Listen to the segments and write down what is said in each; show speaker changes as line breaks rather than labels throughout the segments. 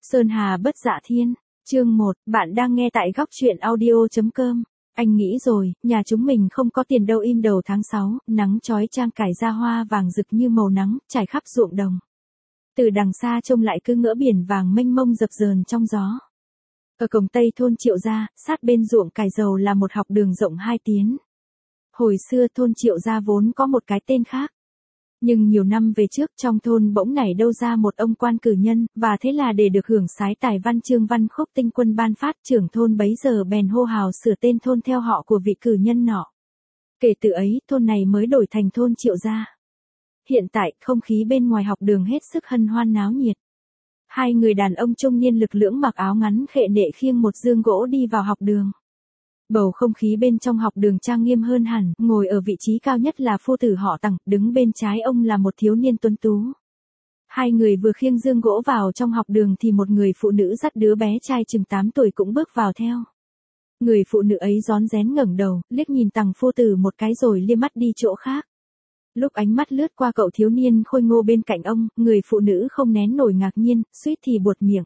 Sơn Hà bất dạ thiên, chương 1, bạn đang nghe tại góc truyện audio.com. Anh nghĩ rồi, nhà chúng mình không có tiền đâu. Im đầu tháng 6, nắng chói chang cải ra hoa vàng rực như màu nắng, trải khắp ruộng đồng. Từ đằng xa trông lại cứ ngỡ biển vàng mênh mông dập dờn trong gió. Ở cổng Tây thôn Triệu Gia, sát bên ruộng cải dầu là một học đường rộng 2 tiến. Hồi xưa thôn Triệu Gia vốn có một cái tên khác. Nhưng nhiều năm về trước trong thôn bỗng nảy đâu ra một ông quan cử nhân, và thế là để được hưởng sái tài văn chương văn khúc tinh quân ban phát, trưởng thôn bấy giờ bèn hô hào sửa tên thôn theo họ của vị cử nhân nọ. Kể từ ấy, thôn này mới đổi thành thôn Triệu Gia. Hiện tại, không khí bên ngoài học đường hết sức hân hoan náo nhiệt. Hai người đàn ông trung niên lực lưỡng mặc áo ngắn khệ nệ khiêng một dương gỗ đi vào học đường. Bầu không khí bên trong học đường trang nghiêm hơn hẳn, ngồi ở vị trí cao nhất là phu tử họ Tằng, đứng bên trái ông là một thiếu niên tuấn tú. Hai người vừa khiêng dương gỗ vào trong học đường thì một người phụ nữ dắt đứa bé trai chừng 8 tuổi cũng bước vào theo. Người phụ nữ ấy rón rén ngẩng đầu, liếc nhìn Tằng phu tử một cái rồi liếc mắt đi chỗ khác. Lúc ánh mắt lướt qua cậu thiếu niên khôi ngô bên cạnh ông, người phụ nữ không nén nổi ngạc nhiên, suýt thì buột miệng.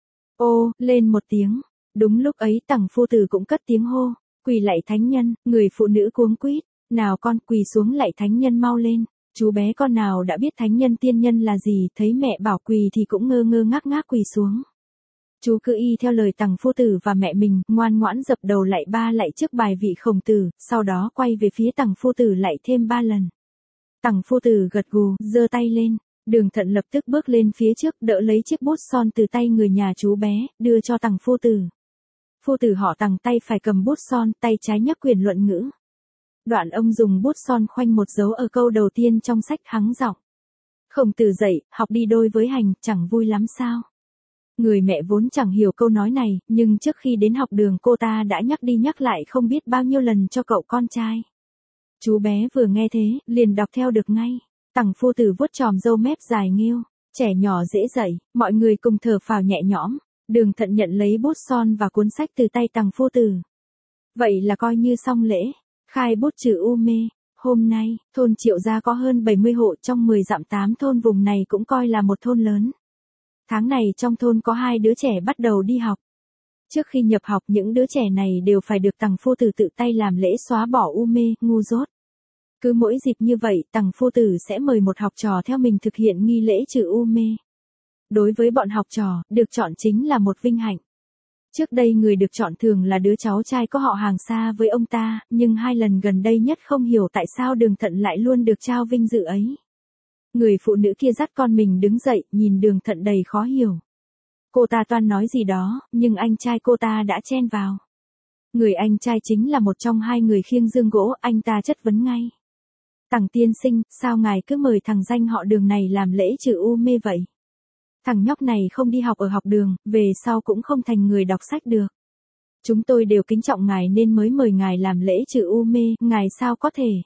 Ô, lên một tiếng. Đúng lúc ấy Tằng phu tử cũng cất tiếng hô, quỳ lạy thánh nhân. Người phụ nữ cuống quýt, nào con, quỳ xuống lạy thánh nhân mau lên. Chú bé con nào đã biết thánh nhân tiên nhân là gì, thấy mẹ bảo quỳ thì cũng ngơ ngơ ngác ngác quỳ xuống. Chú cứ y theo lời Tằng phu tử và mẹ mình, ngoan ngoãn dập đầu lạy 3 lạy trước bài vị Khổng Tử, sau đó quay về phía Tằng phu tử lạy thêm 3 lần. Tằng phu tử gật gù, giơ tay lên. Đường Thận lập tức bước lên phía trước, đỡ lấy chiếc bút son từ tay người nhà chú bé, đưa cho Tằng phu tử. Phu tử họ Tằng tay phải cầm bút son, tay trái nhấc quyển luận ngữ. Đoạn ông dùng bút son khoanh một dấu ở câu đầu tiên trong sách, hắng giọng. Khổng Tử dạy, học đi đôi với hành, chẳng vui lắm sao? Người mẹ vốn chẳng hiểu câu nói này, nhưng trước khi đến học đường cô ta đã nhắc đi nhắc lại không biết bao nhiêu lần cho cậu con trai. Chú bé vừa nghe thế, liền đọc theo được ngay. Tằng phu tử vuốt chòm râu mép dài nghêu, trẻ nhỏ dễ dạy, mọi người cùng thở phào nhẹ nhõm. Đường Thận nhận lấy bút son và cuốn sách từ tay Tằng phu tử. Vậy là coi như xong lễ, khai bút trừ u mê. Hôm nay, thôn Triệu Gia có hơn 70 hộ trong 10 dặm 8 thôn vùng này cũng coi là một thôn lớn. Tháng này trong thôn có 2 đứa trẻ bắt đầu đi học. Trước khi nhập học những đứa trẻ này đều phải được Tằng phu tử tự tay làm lễ xóa bỏ u mê, ngu dốt. Cứ mỗi dịp như vậy Tằng phu tử sẽ mời một học trò theo mình thực hiện nghi lễ trừ u mê. Đối với bọn học trò, được chọn chính là một vinh hạnh. Trước đây người được chọn thường là đứa cháu trai có họ hàng xa với ông ta, nhưng 2 lần gần đây nhất không hiểu tại sao Đường Thận lại luôn được trao vinh dự ấy. Người phụ nữ kia dắt con mình đứng dậy, nhìn Đường Thận đầy khó hiểu. Cô ta toan nói gì đó, nhưng anh trai cô ta đã chen vào. Người anh trai chính là một trong 2 người khiêng dương gỗ, anh ta chất vấn ngay. Tằng tiên sinh, sao ngài cứ mời thằng danh họ Đường này làm lễ trừ u mê vậy? Thằng nhóc này không đi học ở học đường, về sau cũng không thành người đọc sách được. Chúng tôi đều kính trọng ngài nên mới mời ngài làm lễ trừ u mê, ngài sao có thể?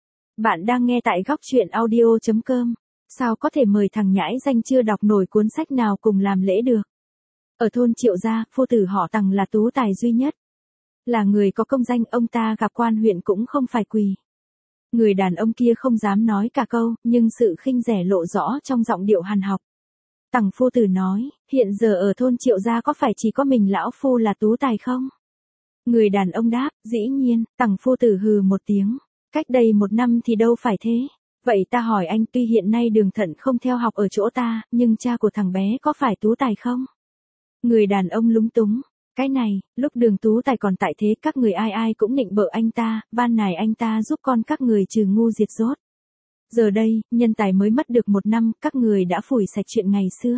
Bạn đang nghe tại góc truyện audio.com. Sao có thể mời thằng nhãi danh chưa đọc nổi cuốn sách nào cùng làm lễ được? Ở thôn Triệu Gia, phu tử họ Tằng là tú tài duy nhất. Là người có công danh, ông ta gặp quan huyện cũng không phải quỳ. Người đàn ông kia không dám nói cả câu, nhưng sự khinh rẻ lộ rõ trong giọng điệu hằn học. Tằng phu tử nói, hiện giờ ở thôn Triệu Gia có phải chỉ có mình lão phu là tú tài không? Người đàn ông đáp, dĩ nhiên. Tằng phu tử hừ một tiếng. Cách đây 1 năm thì đâu phải thế. Vậy ta hỏi anh, tuy hiện nay Đường Thận không theo học ở chỗ ta, nhưng cha của thằng bé có phải tú tài không? Người đàn ông lúng túng. Cái này, lúc Đường tú tài còn tại thế các người ai ai cũng nịnh bợ anh ta, van nài anh ta giúp con các người trừ ngu diệt dốt. Giờ đây, nhân tài mới mất được 1 năm, các người đã phủi sạch chuyện ngày xưa.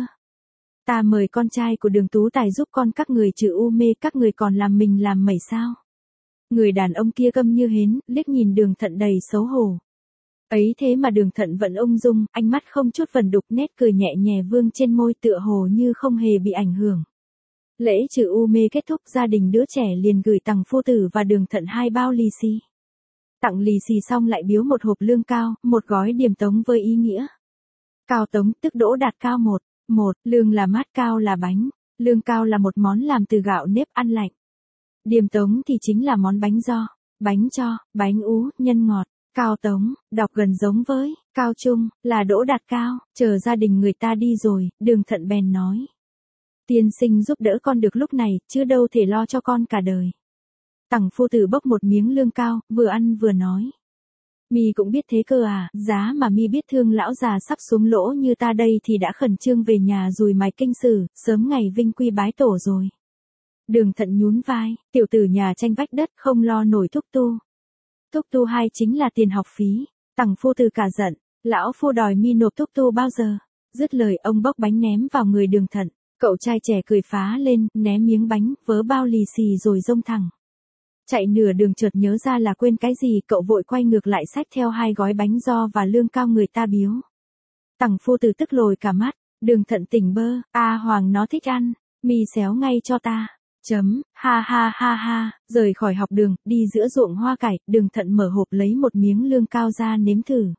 Ta mời con trai của Đường tú tài giúp con các người trừ u mê, các người còn làm mình làm mẩy sao? Người đàn ông kia câm như hến, liếc nhìn Đường Thận đầy xấu hổ. Ấy thế mà Đường Thận vẫn ung dung, ánh mắt không chút vần đục, nét cười nhẹ nhẹ vương trên môi tựa hồ như không hề bị ảnh hưởng. Lễ trừ u mê kết thúc, gia đình đứa trẻ liền gửi Tằng phu tử và Đường Thận 2 bao lì xì. Tặng lì xì xong lại biếu một hộp lương cao, một gói điềm tống với ý nghĩa. Cao tống tức đỗ đạt cao 1, lương là mát, cao là bánh. Lương cao là một món làm từ gạo nếp ăn lạnh. Điềm tống thì chính là món bánh giò, bánh cho, bánh ú, nhân ngọt. Cao tống, đọc gần giống với, cao trung, là đỗ đạt cao. Chờ gia đình người ta đi rồi, Đường Thận bèn nói. Tiên sinh giúp đỡ con được lúc này, chứ đâu thể lo cho con cả đời. Tằng phu tử bốc một miếng lương cao, vừa ăn vừa nói. Mi cũng biết thế cơ à, giá mà mi biết thương lão già sắp xuống lỗ như ta đây thì đã khẩn trương về nhà rùi mài kinh sử, sớm ngày vinh quy bái tổ rồi. Đường Thận nhún vai, tiểu tử nhà tranh vách đất không lo nổi thúc tu. Thúc tu 2 chính là tiền học phí. Tằng phu tử cả giận, lão phu đòi mi nộp thúc tu bao giờ. Dứt lời ông bốc bánh ném vào người Đường Thận, cậu trai trẻ cười phá lên, ném miếng bánh, vớ bao lì xì rồi rông thẳng. Chạy nửa đường chợt nhớ ra là quên cái gì, cậu vội quay ngược lại xách theo 2 gói bánh giò và lương cao người ta biếu. Tằng phu tử tức lồi cả mắt, Đường Thận tỉnh bơ, Hoàng nó thích ăn, mi xéo ngay cho ta. Ha ha ha ha, rời khỏi học đường, đi giữa ruộng hoa cải, Đường Thận mở hộp lấy một miếng lương cao ra nếm thử.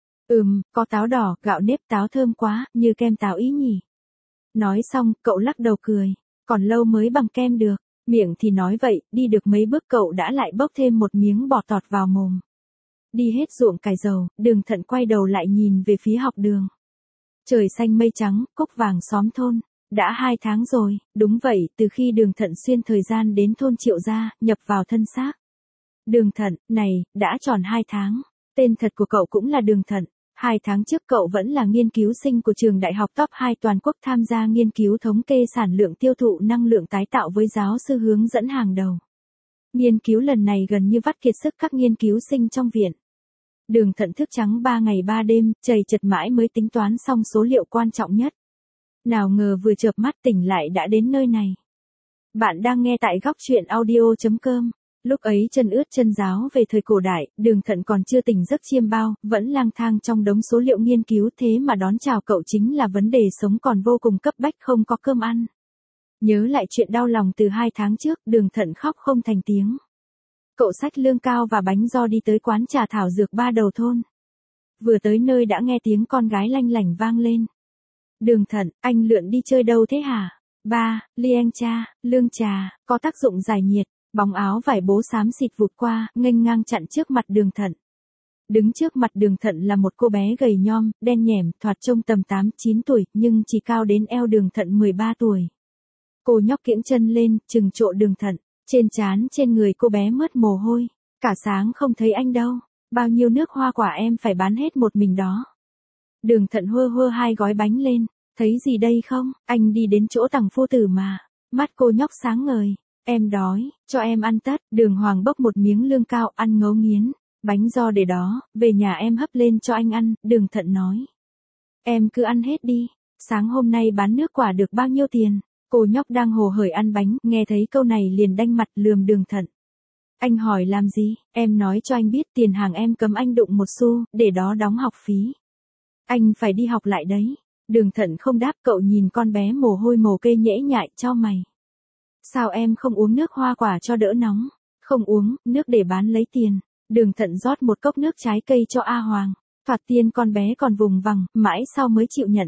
Có táo đỏ, gạo nếp táo thơm quá, như kem táo ý nhỉ. Nói xong, cậu lắc đầu cười, còn lâu mới bằng kem được. Miệng thì nói vậy, đi được mấy bước cậu đã lại bốc thêm một miếng bò tọt vào mồm. Đi hết ruộng cải dầu, Đường Thận quay đầu lại nhìn về phía học đường. Trời xanh mây trắng, cúc vàng xóm thôn. Đã 2 tháng rồi, đúng vậy, từ khi Đường Thận xuyên thời gian đến thôn Triệu gia, nhập vào thân xác. Đường Thận, này, đã tròn 2 tháng. Tên thật của cậu cũng là Đường Thận. 2 tháng trước cậu vẫn là nghiên cứu sinh của trường đại học top 2 toàn quốc tham gia nghiên cứu thống kê sản lượng tiêu thụ năng lượng tái tạo với giáo sư hướng dẫn hàng đầu. Nghiên cứu lần này gần như vắt kiệt sức các nghiên cứu sinh trong viện. Đường Thận thức trắng 3 ngày 3 đêm, chầy chật mãi mới tính toán xong số liệu quan trọng nhất. Nào ngờ vừa chợp mắt tỉnh lại đã đến nơi này. Bạn đang nghe tại góc truyện audio.com. Lúc ấy chân ướt chân ráo về thời cổ đại, Đường Thận còn chưa tỉnh giấc chiêm bao, vẫn lang thang trong đống số liệu nghiên cứu, thế mà đón chào cậu chính là vấn đề sống còn vô cùng cấp bách, không có cơm ăn. Nhớ lại chuyện đau lòng từ 2 tháng trước, Đường Thận khóc không thành tiếng. Cậu xách lương cao và bánh giò đi tới quán trà thảo dược ba đầu thôn. Vừa tới nơi đã nghe tiếng con gái lanh lảnh vang lên. Đường Thận, anh lượn đi chơi đâu thế hả? Ba, liêng cha, lương trà, có tác dụng giải nhiệt. Bóng áo vải bố xám xịt vụt qua, nghênh ngang chặn trước mặt Đường Thận. Đứng trước mặt Đường Thận là một cô bé gầy nhom, đen nhẻm, thoạt trông tầm 8-9 tuổi, nhưng chỉ cao đến eo Đường Thận 13 tuổi. Cô nhóc kiễng chân lên, trừng trộ Đường Thận, trên trán trên người cô bé mướt mồ hôi. Cả sáng không thấy anh đâu, bao nhiêu nước hoa quả em phải bán hết một mình đó. Đường Thận hơ hơ 2 gói bánh lên, thấy gì đây không, anh đi đến chỗ Tằng phu tử mà. Mắt cô nhóc sáng ngời. Em đói, cho em ăn tất. Đường Hoàng bốc một miếng lương cao ăn ngấu nghiến. Bánh giò để đó, về nhà em hấp lên cho anh ăn, Đường Thận nói. Em cứ ăn hết đi, sáng hôm nay bán nước quả được bao nhiêu tiền? Cô nhóc đang hồ hởi ăn bánh, nghe thấy câu này liền đanh mặt lườm Đường Thận. Anh hỏi làm gì, em nói cho anh biết tiền hàng em cấm anh đụng một xu, để đó đóng học phí. Anh phải đi học lại đấy. Đường Thận không đáp, cậu nhìn con bé mồ hôi mồ kê nhễ nhại cho mày. Sao em không uống nước hoa quả cho đỡ nóng? Không uống, nước để bán lấy tiền. Đường Thận rót một cốc nước trái cây cho Hoàng. Thoạt tiên con bé còn vùng vằng, mãi sau mới chịu nhận.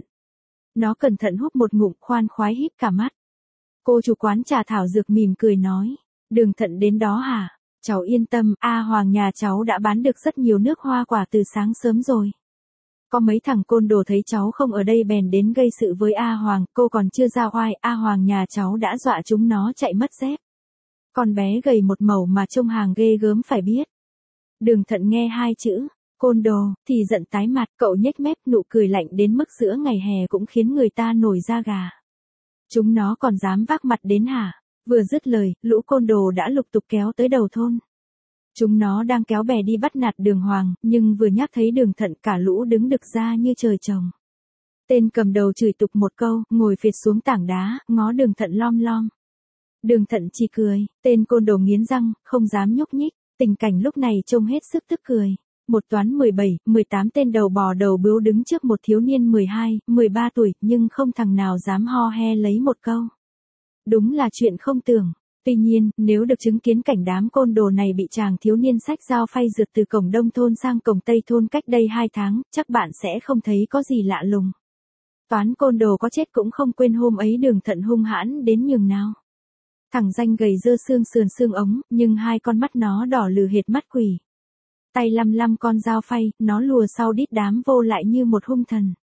Nó cẩn thận húp một ngụm, khoan khoái híp cả mắt. Cô chủ quán trà thảo dược mỉm cười nói. Đường Thận đến đó hả? Cháu yên tâm, Hoàng nhà cháu đã bán được rất nhiều nước hoa quả từ sáng sớm rồi. Có mấy thằng côn đồ thấy cháu không ở đây bèn đến gây sự với Hoàng, cô còn chưa ra oai, Hoàng nhà cháu đã dọa chúng nó chạy mất dép. Con bé gầy một mẩu mà trông hàng ghê gớm phải biết. Đường Thận nghe 2 chữ, côn đồ, thì giận tái mặt, cậu nhếch mép nụ cười lạnh đến mức giữa ngày hè cũng khiến người ta nổi da gà. Chúng nó còn dám vác mặt đến hả? Vừa dứt lời, lũ côn đồ đã lục tục kéo tới đầu thôn. Chúng nó đang kéo bè đi bắt nạt Đường Hoàng, nhưng vừa nhắc thấy Đường Thận cả lũ đứng đực ra như trời trồng. Tên cầm đầu chửi tục một câu, ngồi phịch xuống tảng đá, ngó Đường Thận lom lom. Đường Thận chỉ cười, tên côn đồ nghiến răng, không dám nhúc nhích, tình cảnh lúc này trông hết sức tức cười. Một toán 17, 18 tên đầu bò đầu bướu đứng trước một thiếu niên 12, 13 tuổi, nhưng không thằng nào dám ho he lấy một câu. Đúng là chuyện không tưởng. Tuy nhiên, nếu được chứng kiến cảnh đám côn đồ này bị chàng thiếu niên xách dao phay rượt từ cổng Đông thôn sang cổng Tây thôn cách đây 2 tháng, chắc bạn sẽ không thấy có gì lạ lùng. Toán côn đồ có chết cũng không quên hôm ấy Đường Thận hung hãn đến nhường nào. Thằng danh gầy dơ xương sườn xương ống, nhưng 2 con mắt nó đỏ lừ hệt mắt quỷ. Tay lăm lăm con dao phay, nó lùa sau đít đám vô lại như một hung thần.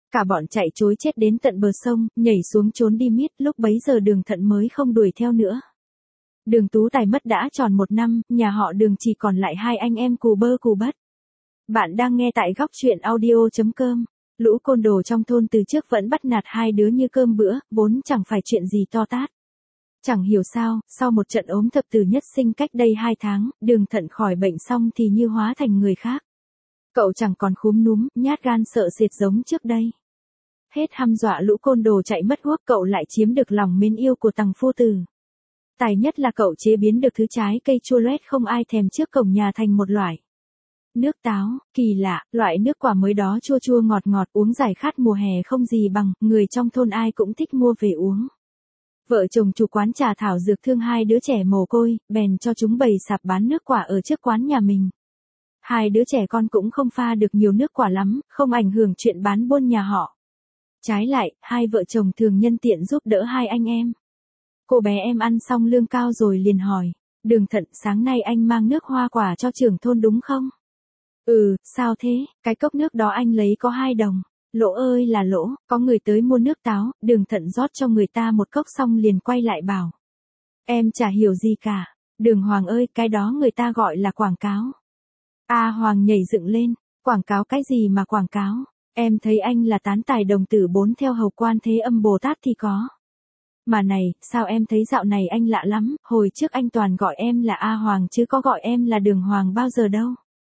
Cả bọn chạy trối chết đến tận bờ sông, nhảy xuống trốn đi miết, lúc bấy giờ Đường Thận mới không đuổi theo nữa. Đường Tú Tài mất đã tròn 1 năm, nhà họ Đường chỉ còn lại 2 anh em cù bơ cù bất. Bạn đang nghe tại góc chuyện audio.com. Lũ côn đồ trong thôn từ trước vẫn bắt nạt 2 đứa như cơm bữa, vốn chẳng phải chuyện gì to tát. Chẳng hiểu sao, sau một trận ốm thập tử nhất sinh cách đây 2 tháng, Đường Thận khỏi bệnh xong thì như hóa thành người khác. Cậu chẳng còn khúm núm, nhát gan sợ sệt giống trước đây. Hết hăm dọa lũ côn đồ chạy mất guốc, cậu lại chiếm được lòng mến yêu của Tằng phu tử. Tài nhất là cậu chế biến được thứ trái cây chua loét không ai thèm trước cổng nhà thành một loại nước táo, kỳ lạ, loại nước quả mới đó chua chua ngọt ngọt uống giải khát mùa hè không gì bằng, người trong thôn ai cũng thích mua về uống. Vợ chồng chủ quán trà thảo dược thương 2 đứa trẻ mồ côi, bèn cho chúng bày sạp bán nước quả ở trước quán nhà mình. 2 đứa trẻ con cũng không pha được nhiều nước quả lắm, không ảnh hưởng chuyện bán buôn nhà họ. Trái lại, 2 vợ chồng thường nhân tiện giúp đỡ 2 anh em. Cô bé em ăn xong lương cao rồi liền hỏi, Đường Thận, sáng nay anh mang nước hoa quả cho trưởng thôn đúng không? Ừ, sao thế, cái cốc nước đó anh lấy có 2 đồng. Lỗ ơi là lỗ, có người tới mua nước táo, Đường Thận rót cho người ta một cốc xong liền quay lại bảo. Em chả hiểu gì cả, Đường Hoàng ơi, cái đó người ta gọi là quảng cáo. Hoàng nhảy dựng lên, quảng cáo cái gì mà quảng cáo, em thấy anh là tán tài đồng tử 4 theo hầu Quan Thế Âm Bồ Tát thì có. Mà này, sao em thấy dạo này anh lạ lắm, hồi trước anh toàn gọi em là A Hoàng chứ có gọi em là Đường Hoàng bao giờ đâu.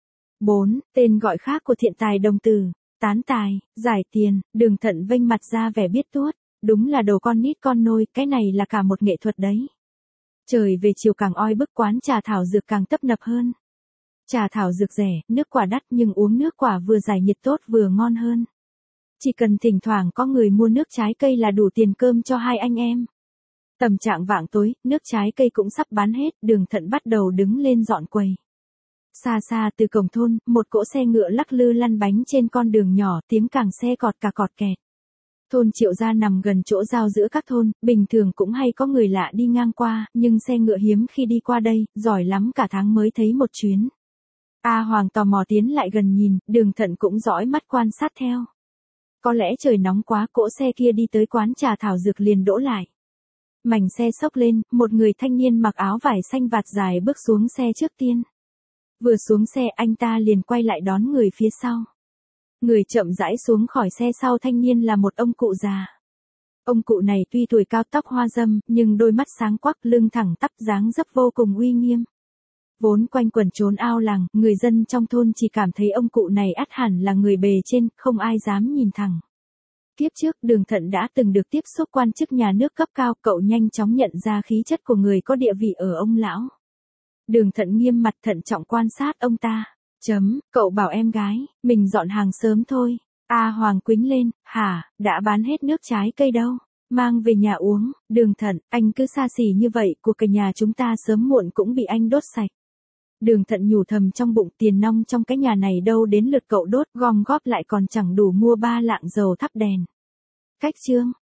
4. Tên gọi khác của thiện tài đồng tử, tán tài, giải tiền, Đường Thận vênh mặt ra vẻ biết tuốt, đúng là đồ con nít con nôi, cái này là cả một nghệ thuật đấy. Trời về chiều càng oi bức, quán trà thảo dược càng tấp nập hơn. Trà thảo dược rẻ, nước quả đắt nhưng uống nước quả vừa giải nhiệt tốt vừa ngon hơn. Chỉ cần thỉnh thoảng có người mua nước trái cây là đủ tiền cơm cho 2 anh em. Tầm trạng vạng tối, nước trái cây cũng sắp bán hết, Đường Thận bắt đầu đứng lên dọn quầy. Xa xa từ cổng thôn, một cỗ xe ngựa lắc lư lăn bánh trên con đường nhỏ, tiếng càng xe cọt cà cọt kẹt. Thôn Triệu Gia nằm gần chỗ giao giữa các thôn, bình thường cũng hay có người lạ đi ngang qua, nhưng xe ngựa hiếm khi đi qua đây, giỏi lắm cả tháng mới thấy một chuyến. Hoàng tò mò tiến lại gần nhìn, Đường Thận cũng dõi mắt quan sát theo. Có lẽ trời nóng quá, cỗ xe kia đi tới quán trà thảo dược liền đỗ lại. Mảnh xe xốc lên, một người thanh niên mặc áo vải xanh vạt dài bước xuống xe trước tiên. Vừa xuống xe anh ta liền quay lại đón người phía sau. Người chậm rãi xuống khỏi xe sau thanh niên là một ông cụ già. Ông cụ này tuy tuổi cao tóc hoa râm, nhưng đôi mắt sáng quắc, lưng thẳng tắp, dáng dấp vô cùng uy nghiêm. Vốn quanh quẩn trốn ao làng, người dân trong thôn chỉ cảm thấy ông cụ này ắt hẳn là người bề trên, không ai dám nhìn thẳng. Kiếp trước, Đường Thận đã từng được tiếp xúc quan chức nhà nước cấp cao, cậu nhanh chóng nhận ra khí chất của người có địa vị ở ông lão. Đường Thận nghiêm mặt thận trọng quan sát ông ta. Cậu bảo em gái, mình dọn hàng sớm thôi. Hoàng quính lên, hả, đã bán hết nước trái cây đâu. Mang về nhà uống, Đường Thận, anh cứ xa xỉ như vậy, của cả nhà chúng ta sớm muộn cũng bị anh đốt sạch. Đường Thận nhủ thầm trong bụng, tiền nong trong cái nhà này đâu đến lượt cậu đốt, gom góp lại còn chẳng đủ mua 3 lạng dầu thắp đèn. Cách chương.